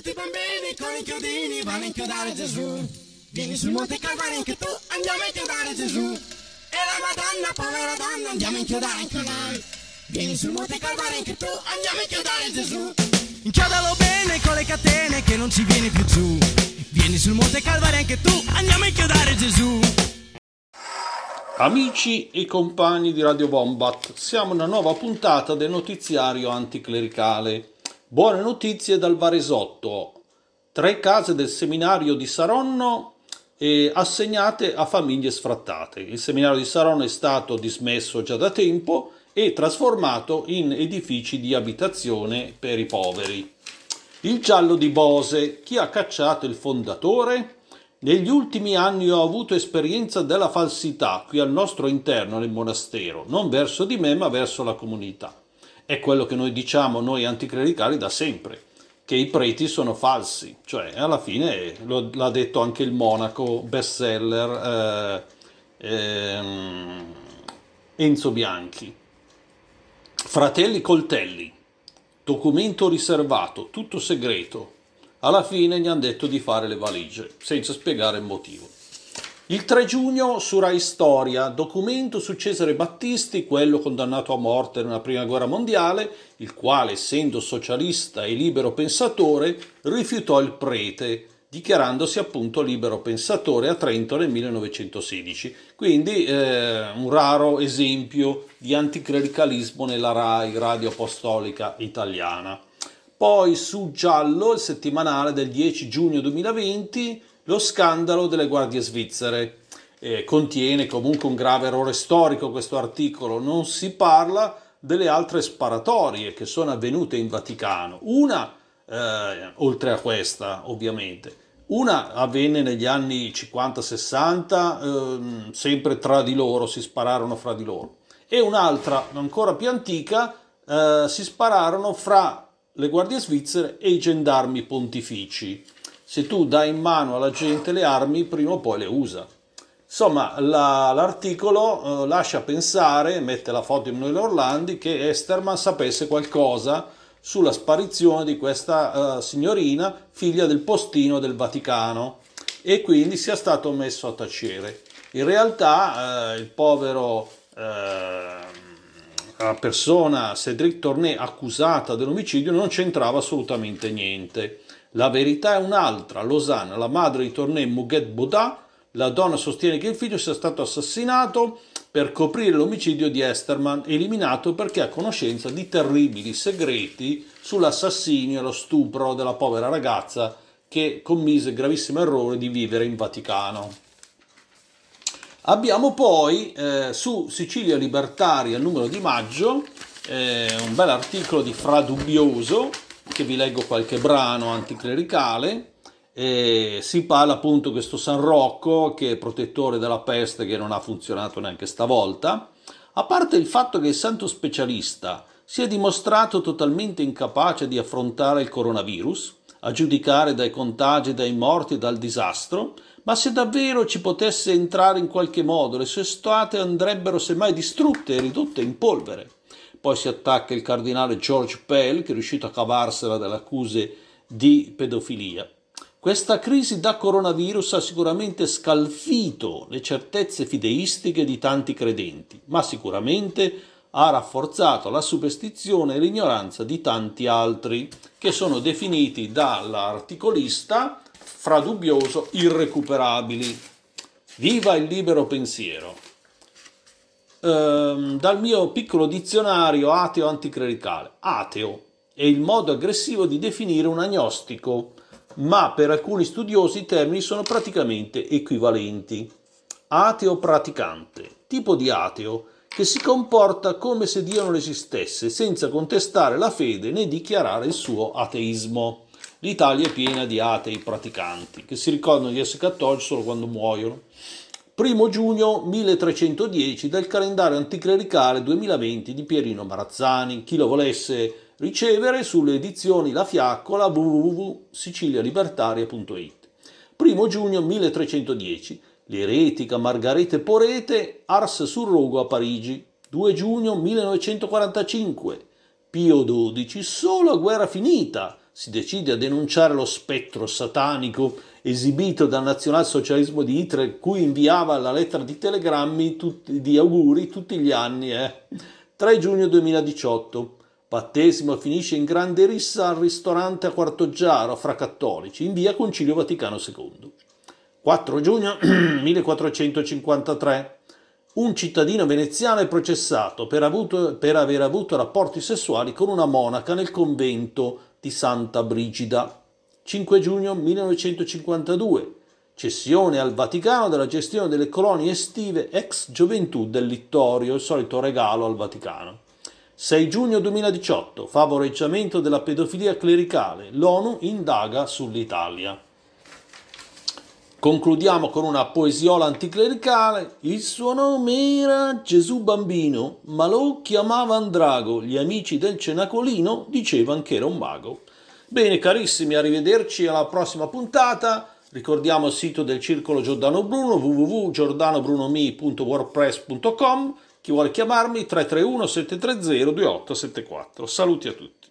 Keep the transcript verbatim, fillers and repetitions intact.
tutti i bambini con i chiodini vanno a inchiodare Gesù. Vieni sul Monte Calvario anche tu, andiamo a inchiodare Gesù. E la Madonna, povera donna, andiamo a inchiodare anche noi. Vieni sul Monte Calvario anche tu, andiamo a inchiodare Gesù. Inchiodalo bene con le catene che non ci vieni più giù. Vieni sul Monte Calvario anche tu, andiamo a inchiodare Gesù. Amici e compagni di Radio Wombat, siamo una nuova puntata del notiziario anticlericale. Buone notizie dal Varesotto. Tre case del seminario di Saronno eh, assegnate a famiglie sfrattate. Il seminario di Saronno è stato dismesso già da tempo e trasformato in edifici di abitazione per i poveri. Il giallo di Bose. Chi ha cacciato il fondatore? Negli ultimi anni ho avuto esperienza della falsità qui al nostro interno nel monastero, non verso di me ma verso la comunità. È quello che noi diciamo noi anticlericali da sempre, che i preti sono falsi, cioè alla fine lo, l'ha detto anche il monaco bestseller eh, eh, Enzo Bianchi. Fratelli coltelli, documento riservato, tutto segreto. Alla fine gli hanno detto di fare le valigie, senza spiegare il motivo. Il tre giugno su Rai Storia, documento su Cesare Battisti, quello condannato a morte nella Prima Guerra Mondiale, il quale, essendo socialista e libero pensatore, rifiutò il prete, dichiarandosi appunto libero pensatore a Trento nel millenovecentosedici. Quindi eh, un raro esempio di anticlericalismo nella Rai, Radio Apostolica Italiana. Poi su Giallo, il settimanale del dieci giugno duemilaventi, lo scandalo delle guardie svizzere. Eh, contiene comunque un grave errore storico questo articolo, non si parla delle altre sparatorie che sono avvenute in Vaticano. Una, eh, oltre a questa ovviamente, una avvenne negli anni cinquanta sessanta, eh, sempre tra di loro, si spararono fra di loro. E un'altra, ancora più antica, eh, si spararono fra le guardie svizzere e i gendarmi pontifici. Se tu dai in mano alla gente le armi, prima o poi le usa. Insomma, la, l'articolo eh, lascia pensare, mette la foto di Emanuele Orlandi, che Esterman sapesse qualcosa sulla sparizione di questa eh, signorina, figlia del postino del Vaticano, e quindi sia stato messo a tacere. In realtà eh, il povero... Eh, la persona Cédric Tornet accusata dell'omicidio non c'entrava assolutamente niente. La verità è un'altra. A Losanna, la madre di Tornet, Muguet Boda, la donna sostiene che il figlio sia stato assassinato per coprire l'omicidio di Esterman, eliminato perché ha conoscenza di terribili segreti sull'assassinio e lo stupro della povera ragazza che commise il gravissimo errore di vivere in Vaticano. Abbiamo poi eh, su Sicilia Libertaria, il numero di maggio, eh, un bel articolo di Fra Dubbioso, che vi leggo qualche brano anticlericale. Eh, si parla appunto di questo San Rocco, che è protettore della peste, che non ha funzionato neanche stavolta. A parte il fatto che il santo specialista si è dimostrato totalmente incapace di affrontare il coronavirus, a giudicare dai contagi, dai morti e dal disastro, ma se davvero ci potesse entrare in qualche modo, le sue statue andrebbero semmai distrutte e ridotte in polvere. Poi si attacca il cardinale George Pell, che è riuscito a cavarsela dalle accuse di pedofilia. Questa crisi da coronavirus ha sicuramente scalfito le certezze fideistiche di tanti credenti, ma sicuramente ha rafforzato la superstizione e l'ignoranza di tanti altri, che sono definiti dall'articolista Fra Dubbioso irrecuperabili. Viva il libero pensiero! Ehm, dal mio piccolo dizionario ateo anticlericale. Ateo è il modo aggressivo di definire un agnostico, ma per alcuni studiosi i termini sono praticamente equivalenti. Ateo praticante, tipo di ateo che si comporta come se Dio non esistesse, senza contestare la fede né dichiarare il suo ateismo. L'Italia è piena di atei praticanti, che si ricordano di essere cattolici solo quando muoiono. Primo giugno milletrecentodieci del calendario anticlericale duemilaventi di Pierino Marazzani. Chi lo volesse ricevere sulle edizioni La Fiaccola, w w w punto sicilialibertaria punto it. Primo giugno milletrecentodieci, l'eretica Margarete Porete, Ars sul Rogo a Parigi. due giugno millenovecentoquarantacinque, Pio dodici, solo a guerra finita si decide a denunciare lo spettro satanico esibito dal nazionalsocialismo di Hitler, cui inviava la lettera di telegrammi tutti, di auguri tutti gli anni. Eh. tre giugno duemiladiciotto. Battesimo finisce in grande rissa al ristorante a Quartoggiaro fra cattolici, in via Concilio Vaticano secondo. quattro giugno millequattrocentocinquantatré. Un cittadino veneziano è processato per, avuto, per aver avuto rapporti sessuali con una monaca nel convento di Santa Brigida. cinque giugno millenovecentocinquantadue. Cessione al Vaticano della gestione delle colonie estive ex Gioventù del Littorio, il solito regalo al Vaticano. sei giugno duemiladiciotto. Favoreggiamento della pedofilia clericale. L'ONU indaga sull'Italia. Concludiamo con una poesiola anticlericale. Il suo nome era Gesù Bambino, ma lo chiamavano Drago. Gli amici del Cenacolino dicevano che era un mago. Bene carissimi, arrivederci alla prossima puntata. Ricordiamo il sito del Circolo Giordano Bruno, w w w punto giordano bruno m i punto wordpress punto com. Chi vuole chiamarmi tre tre uno sette tre zero due otto sette quattro. Saluti a tutti.